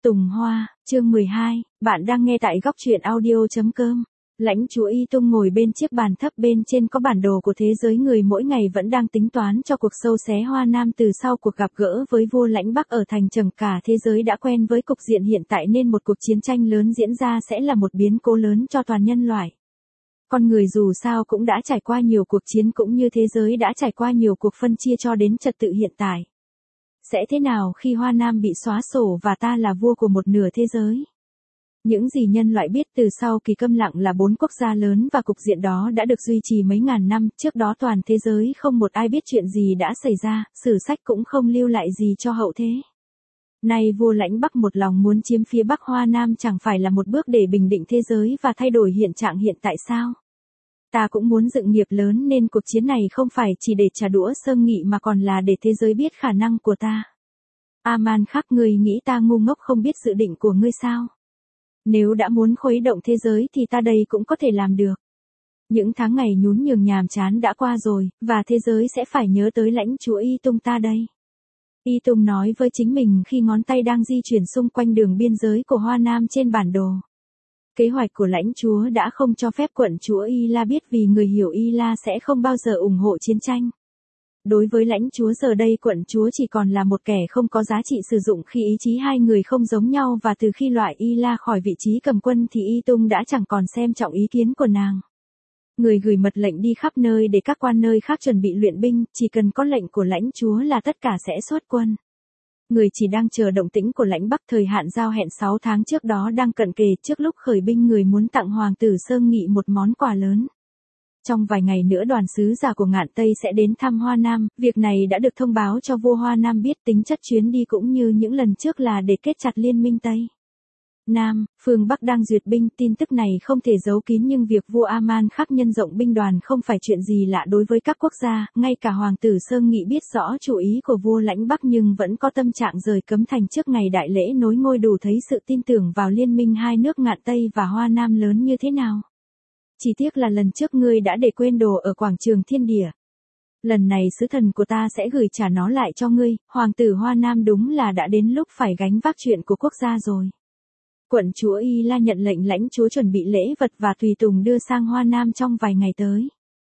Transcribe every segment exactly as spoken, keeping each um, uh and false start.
Tùng Hoa, chương mười hai, bạn đang nghe tại góc truyện audio chấm com. Lãnh chúa Y Tung ngồi bên chiếc bàn thấp bên trên có bản đồ của thế giới người mỗi ngày vẫn đang tính toán cho cuộc sâu xé Hoa Nam từ sau cuộc gặp gỡ với vua Lãnh Bắc ở thành Trầm. Cả thế giới đã quen với cục diện hiện tại nên một cuộc chiến tranh lớn diễn ra sẽ là một biến cố lớn cho toàn nhân loại. Con người dù sao cũng đã trải qua nhiều cuộc chiến cũng như thế giới đã trải qua nhiều cuộc phân chia cho đến trật tự hiện tại. Sẽ thế nào khi Hoa Nam bị xóa sổ và ta là vua của một nửa thế giới? Những gì nhân loại biết từ sau kỳ câm lặng là bốn quốc gia lớn và cục diện đó đã được duy trì mấy ngàn năm, trước đó toàn thế giới không một ai biết chuyện gì đã xảy ra, sử sách cũng không lưu lại gì cho hậu thế. Nay vua Lãnh Bắc một lòng muốn chiếm phía Bắc Hoa Nam chẳng phải là một bước để bình định thế giới và thay đổi hiện trạng hiện tại sao? Ta cũng muốn dựng nghiệp lớn nên cuộc chiến này không phải chỉ để trả đũa Sơn Nghị mà còn là để thế giới biết khả năng của ta. A-man Khắc, ngươi nghĩ ta ngu ngốc không biết dự định của ngươi sao? Nếu đã muốn khuấy động thế giới thì ta đây cũng có thể làm được. Những tháng ngày nhún nhường nhàm chán đã qua rồi, và thế giới sẽ phải nhớ tới lãnh chúa Y Tung ta đây. Y Tung nói với chính mình khi ngón tay đang di chuyển xung quanh đường biên giới của Hoa Nam trên bản đồ. Kế hoạch của lãnh chúa đã không cho phép quận chúa Y La biết vì người hiểu Y La sẽ không bao giờ ủng hộ chiến tranh. Đối với lãnh chúa giờ đây quận chúa chỉ còn là một kẻ không có giá trị sử dụng khi ý chí hai người không giống nhau và từ khi loại Y La khỏi vị trí cầm quân thì Y Tung đã chẳng còn xem trọng ý kiến của nàng. Người gửi mật lệnh đi khắp nơi để các quan nơi khác chuẩn bị luyện binh, chỉ cần có lệnh của lãnh chúa là tất cả sẽ xuất quân. Người chỉ đang chờ động tĩnh của Lãnh Bắc, thời hạn giao hẹn sáu tháng trước đó đang cận kề, trước lúc khởi binh người muốn tặng hoàng tử Sơn Nghị một món quà lớn. Trong vài ngày nữa đoàn sứ giả của Ngạn Tây sẽ đến thăm Hoa Nam, việc này đã được thông báo cho vua Hoa Nam biết. Tính chất chuyến đi cũng như những lần trước là để kết chặt liên minh Tây Nam, phương Bắc đang duyệt binh, tin tức này không thể giấu kín nhưng việc vua A-man Khắc nhân rộng binh đoàn không phải chuyện gì lạ đối với các quốc gia, ngay cả hoàng tử Sơn Nghị biết rõ chủ ý của vua Lãnh Bắc nhưng vẫn có tâm trạng rời cấm thành trước ngày đại lễ nối ngôi đủ thấy sự tin tưởng vào liên minh hai nước Ngạn Tây và Hoa Nam lớn như thế nào. Chỉ tiếc là lần trước ngươi đã để quên đồ ở quảng trường Thiên Địa. Lần này sứ thần của ta sẽ gửi trả nó lại cho ngươi, hoàng tử Hoa Nam đúng là đã đến lúc phải gánh vác chuyện của quốc gia rồi. Quận chúa Y La nhận lệnh lãnh chúa chuẩn bị lễ vật và tùy tùng đưa sang Hoa Nam trong vài ngày tới.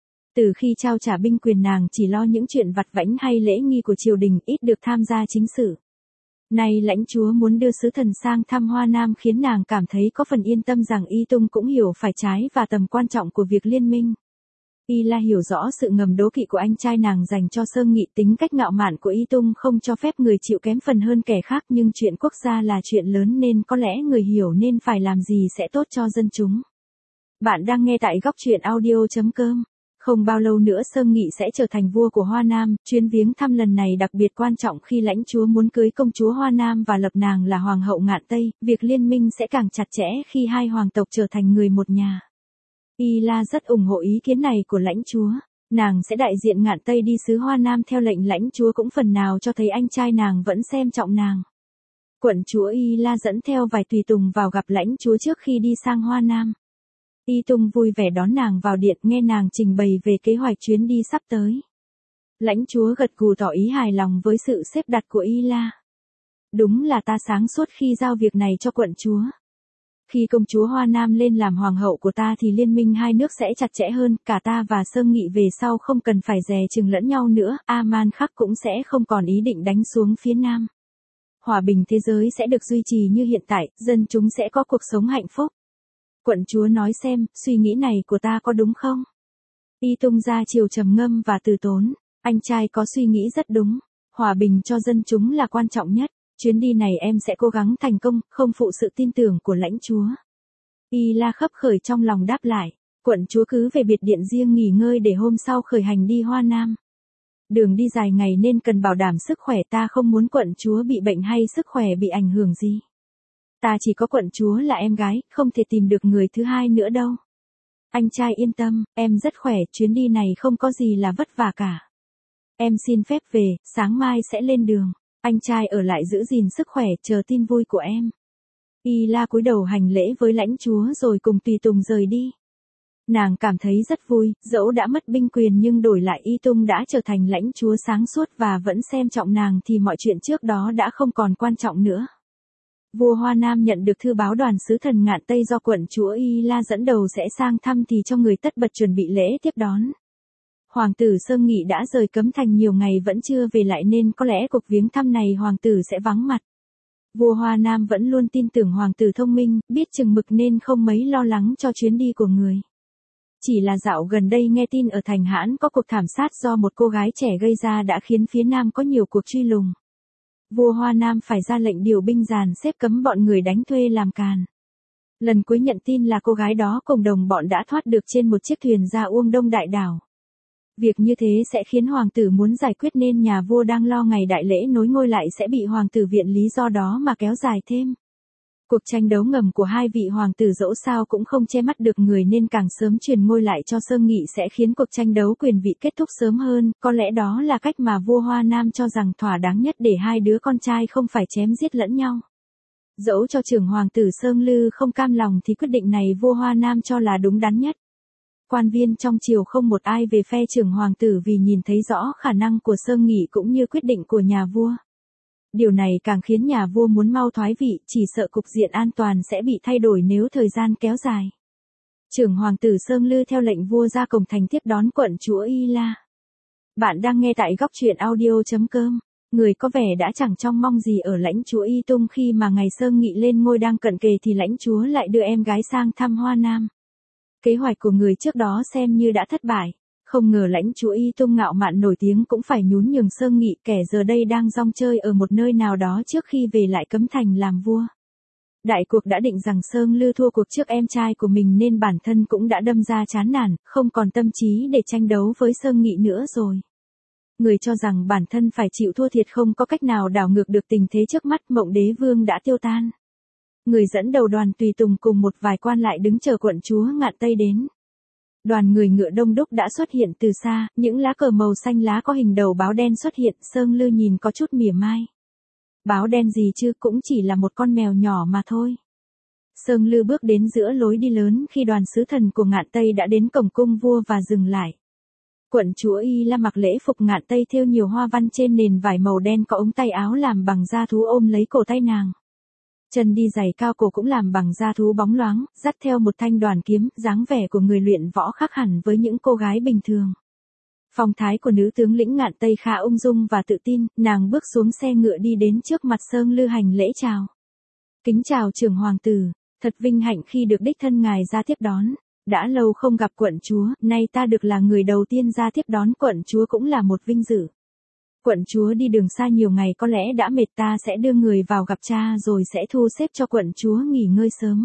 Từ khi trao trả binh quyền nàng chỉ lo những chuyện vặt vãnh hay lễ nghi của triều đình, ít được tham gia chính sự. Nay lãnh chúa muốn đưa sứ thần sang thăm Hoa Nam khiến nàng cảm thấy có phần yên tâm rằng Y Tung cũng hiểu phải trái và tầm quan trọng của việc liên minh. Y La hiểu rõ sự ngầm đố kỵ của anh trai nàng dành cho Sơn Nghị, tính cách ngạo mạn của Y Tung không cho phép người chịu kém phần hơn kẻ khác nhưng chuyện quốc gia là chuyện lớn nên có lẽ người hiểu nên phải làm gì sẽ tốt cho dân chúng. Bạn đang nghe tại góc truyện audio chấm com. Không bao lâu nữa Sơn Nghị sẽ trở thành vua của Hoa Nam, chuyến viếng thăm lần này đặc biệt quan trọng khi lãnh chúa muốn cưới công chúa Hoa Nam và lập nàng là hoàng hậu Ngạn Tây, việc liên minh sẽ càng chặt chẽ khi hai hoàng tộc trở thành người một nhà. Y La rất ủng hộ ý kiến này của lãnh chúa, nàng sẽ đại diện Ngạn Tây đi sứ Hoa Nam theo lệnh lãnh chúa cũng phần nào cho thấy anh trai nàng vẫn xem trọng nàng. Quận chúa Y La dẫn theo vài tùy tùng vào gặp lãnh chúa trước khi đi sang Hoa Nam. Y Tung vui vẻ đón nàng vào điện nghe nàng trình bày về kế hoạch chuyến đi sắp tới. Lãnh chúa gật gù tỏ ý hài lòng với sự xếp đặt của Y La. Đúng là ta sáng suốt khi giao việc này cho quận chúa. Khi công chúa Hoa Nam lên làm hoàng hậu của ta thì liên minh hai nước sẽ chặt chẽ hơn, cả ta và Sơn Nghị về sau không cần phải dè chừng lẫn nhau nữa, A-man Khắc cũng sẽ không còn ý định đánh xuống phía Nam. Hòa bình thế giới sẽ được duy trì như hiện tại, dân chúng sẽ có cuộc sống hạnh phúc. Quận chúa nói xem, suy nghĩ này của ta có đúng không? Y Tung ra chiều trầm ngâm và từ tốn, anh trai có suy nghĩ rất đúng, hòa bình cho dân chúng là quan trọng nhất. Chuyến đi này em sẽ cố gắng thành công, không phụ sự tin tưởng của lãnh chúa. Y La khấp khởi trong lòng đáp lại, quận chúa cứ về biệt điện riêng nghỉ ngơi để hôm sau khởi hành đi Hoa Nam. Đường đi dài ngày nên cần bảo đảm sức khỏe, ta không muốn quận chúa bị bệnh hay sức khỏe bị ảnh hưởng gì. Ta chỉ có quận chúa là em gái, không thể tìm được người thứ hai nữa đâu. Anh trai yên tâm, em rất khỏe, chuyến đi này không có gì là vất vả cả. Em xin phép về, sáng mai sẽ lên đường. Anh trai ở lại giữ gìn sức khỏe, chờ tin vui của em. Y La cúi đầu hành lễ với lãnh chúa rồi cùng tùy tùng rời đi. Nàng cảm thấy rất vui, dẫu đã mất binh quyền nhưng đổi lại Y Tung đã trở thành lãnh chúa sáng suốt và vẫn xem trọng nàng thì mọi chuyện trước đó đã không còn quan trọng nữa. Vua Hoa Nam nhận được thư báo đoàn sứ thần Ngạn Tây do quận chúa Y La dẫn đầu sẽ sang thăm thì cho người tất bật chuẩn bị lễ tiếp đón. Hoàng tử Sương Nghị đã rời Cấm Thành nhiều ngày vẫn chưa về lại nên có lẽ cuộc viếng thăm này hoàng tử sẽ vắng mặt. Vua Hoa Nam vẫn luôn tin tưởng hoàng tử thông minh, biết chừng mực nên không mấy lo lắng cho chuyến đi của người. Chỉ là dạo gần đây nghe tin ở thành Hãn có cuộc thảm sát do một cô gái trẻ gây ra đã khiến phía Nam có nhiều cuộc truy lùng. Vua Hoa Nam phải ra lệnh điều binh dàn xếp cấm bọn người đánh thuê làm càn. Lần cuối nhận tin là cô gái đó cùng đồng bọn đã thoát được trên một chiếc thuyền ra Uông Đông Đại Đảo. Việc như thế sẽ khiến hoàng tử muốn giải quyết nên nhà vua đang lo ngày đại lễ nối ngôi lại sẽ bị hoàng tử viện lý do đó mà kéo dài thêm. Cuộc tranh đấu ngầm của hai vị hoàng tử dẫu sao cũng không che mắt được người nên càng sớm truyền ngôi lại cho Sương Nghị sẽ khiến cuộc tranh đấu quyền vị kết thúc sớm hơn, có lẽ đó là cách mà vua Hoa Nam cho rằng thỏa đáng nhất để hai đứa con trai không phải chém giết lẫn nhau. Dẫu cho trưởng hoàng tử Sơn Lư không cam lòng thì quyết định này vua Hoa Nam cho là đúng đắn nhất. Quan viên trong triều không một ai về phe trưởng hoàng tử vì nhìn thấy rõ khả năng của Sương Nghị cũng như quyết định của nhà vua. Điều này càng khiến nhà vua muốn mau thoái vị, chỉ sợ cục diện an toàn sẽ bị thay đổi nếu thời gian kéo dài. Trưởng hoàng tử Sơn Lư theo lệnh vua ra cổng thành tiếp đón quận chúa Y La. Bạn đang nghe tại góc truyện audio chấm com. Người có vẻ đã chẳng trông mong gì ở lãnh chúa Y Tung khi mà ngày Sương Nghị lên ngôi đang cận kề thì lãnh chúa lại đưa em gái sang thăm Hoa Nam. Kế hoạch của người trước đó xem như đã thất bại. Không ngờ lãnh chúa Y Tung ngạo mạn nổi tiếng cũng phải nhún nhường Sương Nghị, kẻ giờ đây đang rong chơi ở một nơi nào đó trước khi về lại Cấm Thành làm vua. Đại cuộc đã định rằng Sơn Lư thua cuộc trước em trai của mình nên bản thân cũng đã đâm ra chán nản, không còn tâm trí để tranh đấu với Sương Nghị nữa rồi. Người cho rằng bản thân phải chịu thua thiệt không có cách nào đảo ngược được tình thế trước mắt, Mộng Đế Vương đã tiêu tan. Người dẫn đầu đoàn tùy tùng cùng một vài quan lại đứng chờ quận chúa Ngạn Tây đến. Đoàn người ngựa đông đúc đã xuất hiện từ xa, những lá cờ màu xanh lá có hình đầu báo đen xuất hiện, Sơn Lư nhìn có chút mỉa mai. Báo đen gì chứ, cũng chỉ là một con mèo nhỏ mà thôi. Sơn Lư bước đến giữa lối đi lớn khi đoàn sứ thần của Ngạn Tây đã đến cổng cung vua và dừng lại. Quận chúa Y La mặc lễ phục Ngạn Tây thêu nhiều hoa văn trên nền vải màu đen, có ống tay áo làm bằng da thú ôm lấy cổ tay nàng. Chân đi giày cao cổ cũng làm bằng da thú bóng loáng, dắt theo một thanh đoàn kiếm, dáng vẻ của người luyện võ khác hẳn với những cô gái bình thường. Phong thái của nữ tướng lĩnh Ngạn Tây khá ung dung và tự tin, nàng bước xuống xe ngựa đi đến trước mặt Sơn Lư hành lễ chào. Kính chào trưởng hoàng tử, thật vinh hạnh khi được đích thân ngài ra tiếp đón. Đã lâu không gặp quận chúa, nay ta được là người đầu tiên ra tiếp đón quận chúa cũng là một vinh dự. Quận chúa đi đường xa nhiều ngày có lẽ đã mệt, ta sẽ đưa người vào gặp cha rồi sẽ thu xếp cho quận chúa nghỉ ngơi sớm.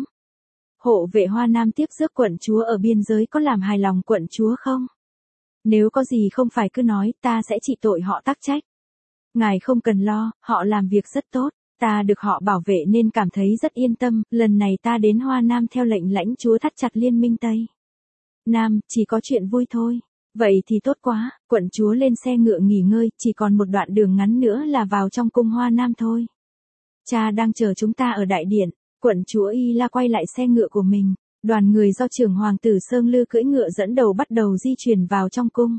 Hộ vệ Hoa Nam tiếp rước quận chúa ở biên giới có làm hài lòng quận chúa không? Nếu có gì không phải cứ nói, ta sẽ trị tội họ tắc trách. Ngài không cần lo, họ làm việc rất tốt, ta được họ bảo vệ nên cảm thấy rất yên tâm, lần này ta đến Hoa Nam theo lệnh lãnh chúa thắt chặt liên minh Tây Nam, chỉ có chuyện vui thôi. Vậy thì tốt quá, quận chúa lên xe ngựa nghỉ ngơi, chỉ còn một đoạn đường ngắn nữa là vào trong cung Hoa Nam thôi. Cha đang chờ chúng ta ở đại điện. Quận chúa Y La quay lại xe ngựa của mình, đoàn người do trưởng hoàng tử Sơn Lư cưỡi ngựa dẫn đầu bắt đầu di chuyển vào trong cung.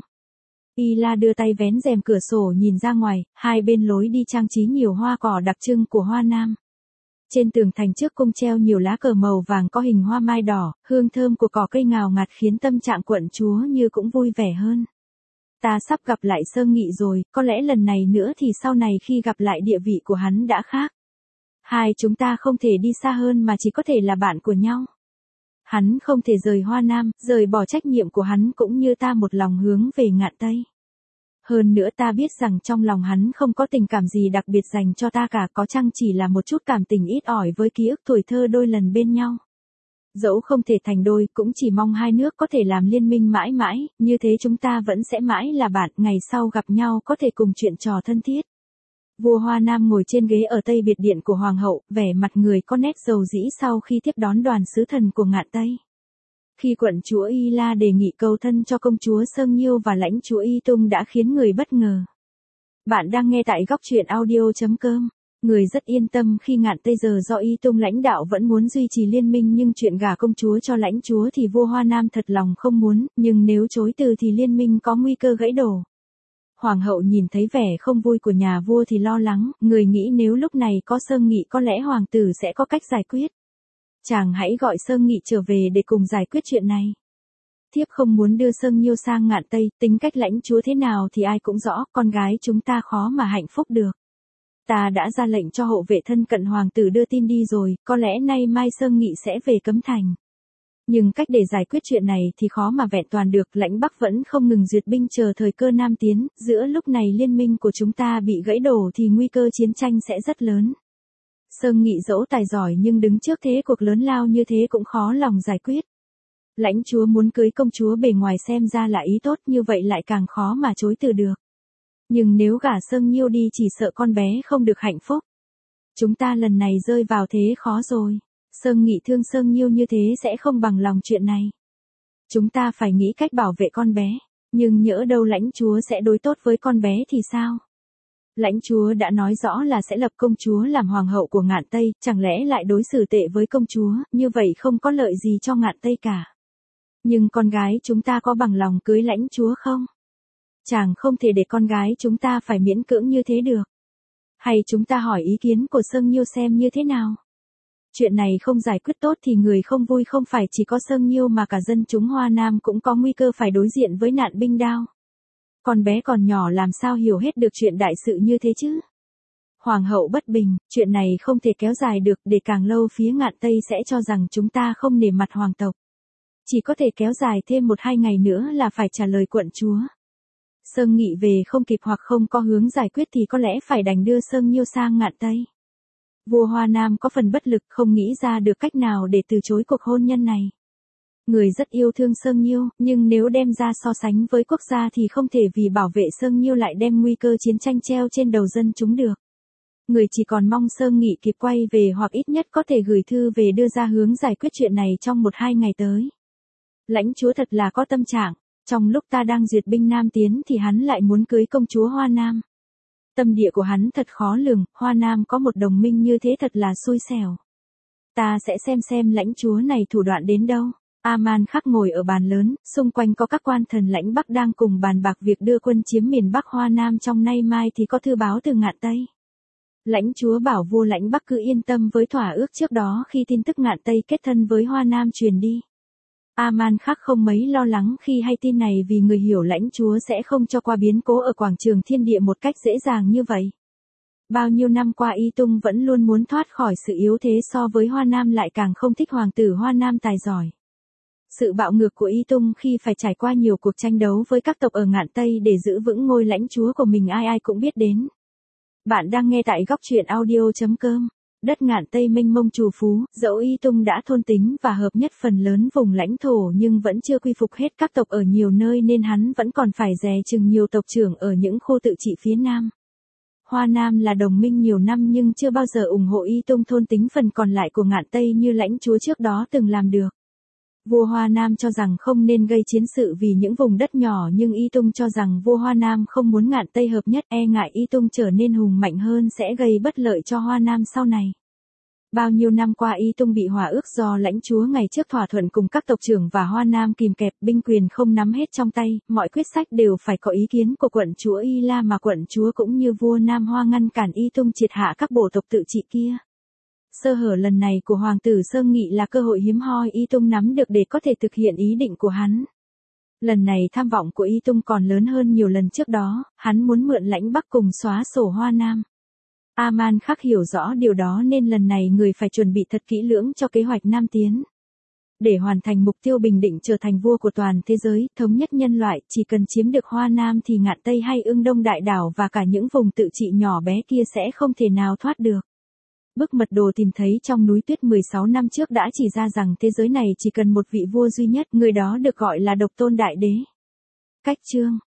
Y La đưa tay vén rèm cửa sổ nhìn ra ngoài, hai bên lối đi trang trí nhiều hoa cỏ đặc trưng của Hoa Nam. Trên tường thành trước cung treo nhiều lá cờ màu vàng có hình hoa mai đỏ, hương thơm của cỏ cây ngào ngạt khiến tâm trạng quận chúa như cũng vui vẻ hơn. Ta sắp gặp lại Sương Nghị rồi, có lẽ lần này nữa thì sau này khi gặp lại địa vị của hắn đã khác. Hai chúng ta không thể đi xa hơn mà chỉ có thể là bạn của nhau. Hắn không thể rời Hoa Nam, rời bỏ trách nhiệm của hắn cũng như ta một lòng hướng về Ngạn Tây. Hơn nữa ta biết rằng trong lòng hắn không có tình cảm gì đặc biệt dành cho ta cả, có chăng chỉ là một chút cảm tình ít ỏi với ký ức tuổi thơ đôi lần bên nhau. Dẫu không thể thành đôi, cũng chỉ mong hai nước có thể làm liên minh mãi mãi, như thế chúng ta vẫn sẽ mãi là bạn, ngày sau gặp nhau có thể cùng chuyện trò thân thiết. Vua Hoa Nam ngồi trên ghế ở Tây Biệt Điện của Hoàng hậu, vẻ mặt người có nét dầu dĩ sau khi tiếp đón đoàn sứ thần của Ngạn Tây. Khi quận chúa Y La đề nghị cầu thân cho công chúa Sơn Nhiêu và lãnh chúa Y Tung đã khiến người bất ngờ. Bạn đang nghe tại góc truyện audio chấm com. Người rất yên tâm khi Ngạn Tây giờ do Y Tung lãnh đạo vẫn muốn duy trì liên minh, nhưng chuyện gả công chúa cho lãnh chúa thì vua Hoa Nam thật lòng không muốn, nhưng nếu chối từ thì liên minh có nguy cơ gãy đổ. Hoàng hậu nhìn thấy vẻ không vui của nhà vua thì lo lắng, người nghĩ nếu lúc này có Sơn Nghị có lẽ hoàng tử sẽ có cách giải quyết. Chàng hãy gọi Sơn Nghị trở về để cùng giải quyết chuyện này. Thiếp không muốn đưa Sơn Nhiêu sang Ngạn Tây, tính cách lãnh chúa thế nào thì ai cũng rõ, con gái chúng ta khó mà hạnh phúc được. Ta đã ra lệnh cho hộ vệ thân cận hoàng tử đưa tin đi rồi, có lẽ nay mai Sơn Nghị sẽ về Cấm Thành. Nhưng cách để giải quyết chuyện này thì khó mà vẹn toàn được, lãnh Bắc vẫn không ngừng duyệt binh chờ thời cơ Nam tiến, giữa lúc này liên minh của chúng ta bị gãy đổ thì nguy cơ chiến tranh sẽ rất lớn. Sơn Nghị dẫu tài giỏi nhưng đứng trước thế cuộc lớn lao như thế cũng khó lòng giải quyết. Lãnh chúa muốn cưới công chúa bề ngoài xem ra là ý tốt, như vậy lại càng khó mà chối từ được. Nhưng nếu gả Sơn Nhiêu đi chỉ sợ con bé không được hạnh phúc. Chúng ta lần này rơi vào thế khó rồi. Sơn Nghị thương Sơn Nhiêu như thế sẽ không bằng lòng chuyện này. Chúng ta phải nghĩ cách bảo vệ con bé. Nhưng nhỡ đâu lãnh chúa sẽ đối tốt với con bé thì sao? Lãnh chúa đã nói rõ là sẽ lập công chúa làm hoàng hậu của Ngạn Tây, chẳng lẽ lại đối xử tệ với công chúa, như vậy không có lợi gì cho Ngạn Tây cả. Nhưng con gái chúng ta có bằng lòng cưới lãnh chúa không? Chàng không thể để con gái chúng ta phải miễn cưỡng như thế được. Hay chúng ta hỏi ý kiến của Sơn Nhiêu xem như thế nào? Chuyện này không giải quyết tốt thì người không vui không phải chỉ có Sơn Nhiêu mà cả dân chúng Hoa Nam cũng có nguy cơ phải đối diện với nạn binh đao. Con bé còn nhỏ làm sao hiểu hết được chuyện đại sự như thế chứ? Hoàng hậu bất bình, chuyện này không thể kéo dài được, để càng lâu phía Ngạn Tây sẽ cho rằng chúng ta không nể mặt hoàng tộc. Chỉ có thể kéo dài thêm một hai ngày nữa là phải trả lời quận chúa. Sơn Nghị về không kịp hoặc không có hướng giải quyết thì có lẽ phải đành đưa Sơn Nhiêu sang Ngạn Tây. Vua Hoa Nam có phần bất lực không nghĩ ra được cách nào để từ chối cuộc hôn nhân này. Người rất yêu thương Sơn Nhiêu, nhưng nếu đem ra so sánh với quốc gia thì không thể vì bảo vệ Sơn Nhiêu lại đem nguy cơ chiến tranh treo trên đầu dân chúng được. Người chỉ còn mong Sơn Nghị kịp quay về hoặc ít nhất có thể gửi thư về đưa ra hướng giải quyết chuyện này trong một hai ngày tới. Lãnh chúa thật là có tâm trạng, trong lúc ta đang duyệt binh Nam tiến thì hắn lại muốn cưới công chúa Hoa Nam. Tâm địa của hắn thật khó lường, Hoa Nam có một đồng minh như thế thật là xui xẻo. Ta sẽ xem xem lãnh chúa này thủ đoạn đến đâu. A-man Khắc ngồi ở bàn lớn, xung quanh có các quan thần lãnh Bắc đang cùng bàn bạc việc đưa quân chiếm miền Bắc Hoa Nam trong nay mai thì có thư báo từ Ngạn Tây. Lãnh chúa bảo vua lãnh Bắc cứ yên tâm với thỏa ước trước đó khi tin tức Ngạn Tây kết thân với Hoa Nam truyền đi. A-man Khắc không mấy lo lắng khi hay tin này vì người hiểu lãnh chúa sẽ không cho qua biến cố ở quảng trường thiên địa một cách dễ dàng như vậy. Bao nhiêu năm qua Y Tung vẫn luôn muốn thoát khỏi sự yếu thế so với Hoa Nam lại càng không thích hoàng tử Hoa Nam tài giỏi. Sự bạo ngược của Y Tung khi phải trải qua nhiều cuộc tranh đấu với các tộc ở Ngạn Tây để giữ vững ngôi lãnh chúa của mình ai ai cũng biết đến. Bạn đang nghe tại góc truyện audio chấm com. Đất Ngạn Tây mênh mông trù phú, dẫu Y Tung đã thôn tính và hợp nhất phần lớn vùng lãnh thổ nhưng vẫn chưa quy phục hết các tộc ở nhiều nơi nên hắn vẫn còn phải dè chừng nhiều tộc trưởng ở những khu tự trị phía Nam. Hoa Nam là đồng minh nhiều năm nhưng chưa bao giờ ủng hộ Y Tung thôn tính phần còn lại của Ngạn Tây như lãnh chúa trước đó từng làm được. Vua Hoa Nam cho rằng không nên gây chiến sự vì những vùng đất nhỏ nhưng Y Tung cho rằng vua Hoa Nam không muốn Ngạn Tây hợp nhất e ngại Y Tung trở nên hùng mạnh hơn sẽ gây bất lợi cho Hoa Nam sau này. Bao nhiêu năm qua Y Tung bị hòa ước do lãnh chúa ngày trước thỏa thuận cùng các tộc trưởng và Hoa Nam kìm kẹp binh quyền không nắm hết trong tay, mọi quyết sách đều phải có ý kiến của quận chúa Y La mà quận chúa cũng như vua Nam Hoa ngăn cản Y Tung triệt hạ các bộ tộc tự trị kia. Sơ hở lần này của hoàng tử Sơn Nghị là cơ hội hiếm hoi Y Tung nắm được để có thể thực hiện ý định của hắn. Lần này tham vọng của Y Tung còn lớn hơn nhiều lần trước đó, hắn muốn mượn lãnh Bắc cùng xóa sổ Hoa Nam. A-man Khắc hiểu rõ điều đó nên lần này người phải chuẩn bị thật kỹ lưỡng cho kế hoạch Nam tiến. Để hoàn thành mục tiêu bình định trở thành vua của toàn thế giới, thống nhất nhân loại, chỉ cần chiếm được Hoa Nam thì Ngạn Tây hay Ưng Đông Đại Đảo và cả những vùng tự trị nhỏ bé kia sẽ không thể nào thoát được. Bức mật đồ tìm thấy trong núi tuyết mười sáu năm trước đã chỉ ra rằng thế giới này chỉ cần một vị vua duy nhất, người đó được gọi là Độc Tôn Đại Đế. Cách chương